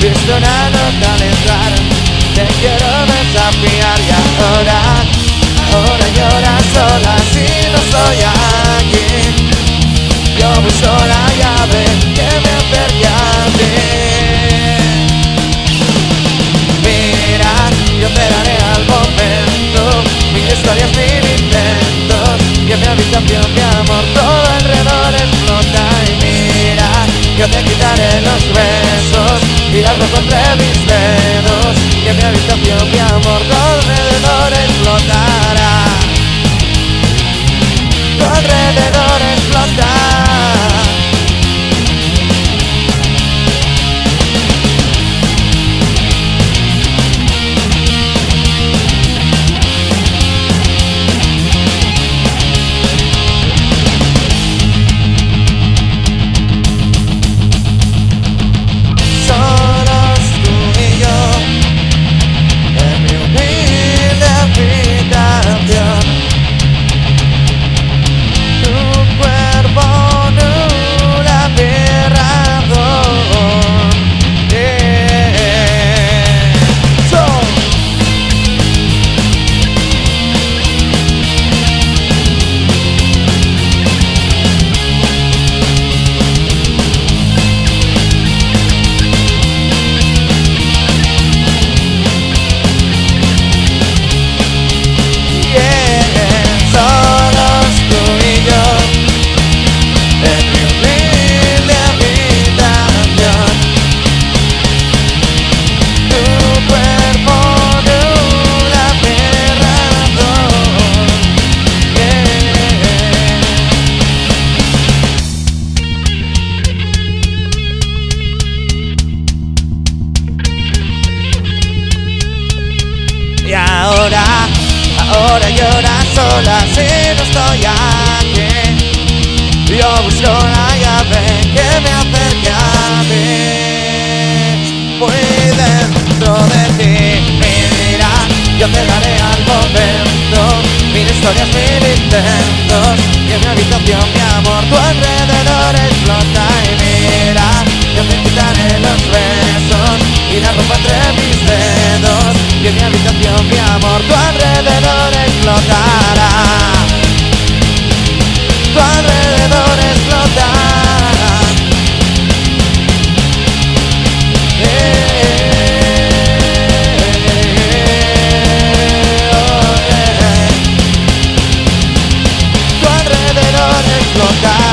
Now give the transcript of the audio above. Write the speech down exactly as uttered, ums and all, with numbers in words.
Visto una nota al entrar, te quiero desafiar y ahora, ahora lloras sola si no estoy aquí. Yo busco la llave que me acerque a ti. Mira, yo te daré al momento mil historias, mil intentos, y en mi habitación mi amor todo alrededor explota. Y mira, yo te quitaré los besos y las rojo entre mis dedos, y en mi habitación mi amor todo alrededor explotará. Tu alrededor explotará. Y ahora, ahora lloras sola si no estoy aquí. Yo busco la llave que me acerque a ti. Muy dentro de ti, mira, yo te daré al momento mil historias, mil intentos, y en mi habitación mi amor tu alrededor explota. Y mira, yo te quitaré los besos y la ropa entre mis dedos, y en mi habitación mi amor tu alrededor explotará. Tu alrededor explotará. Eh, oh, eh. Tu alrededor explotará.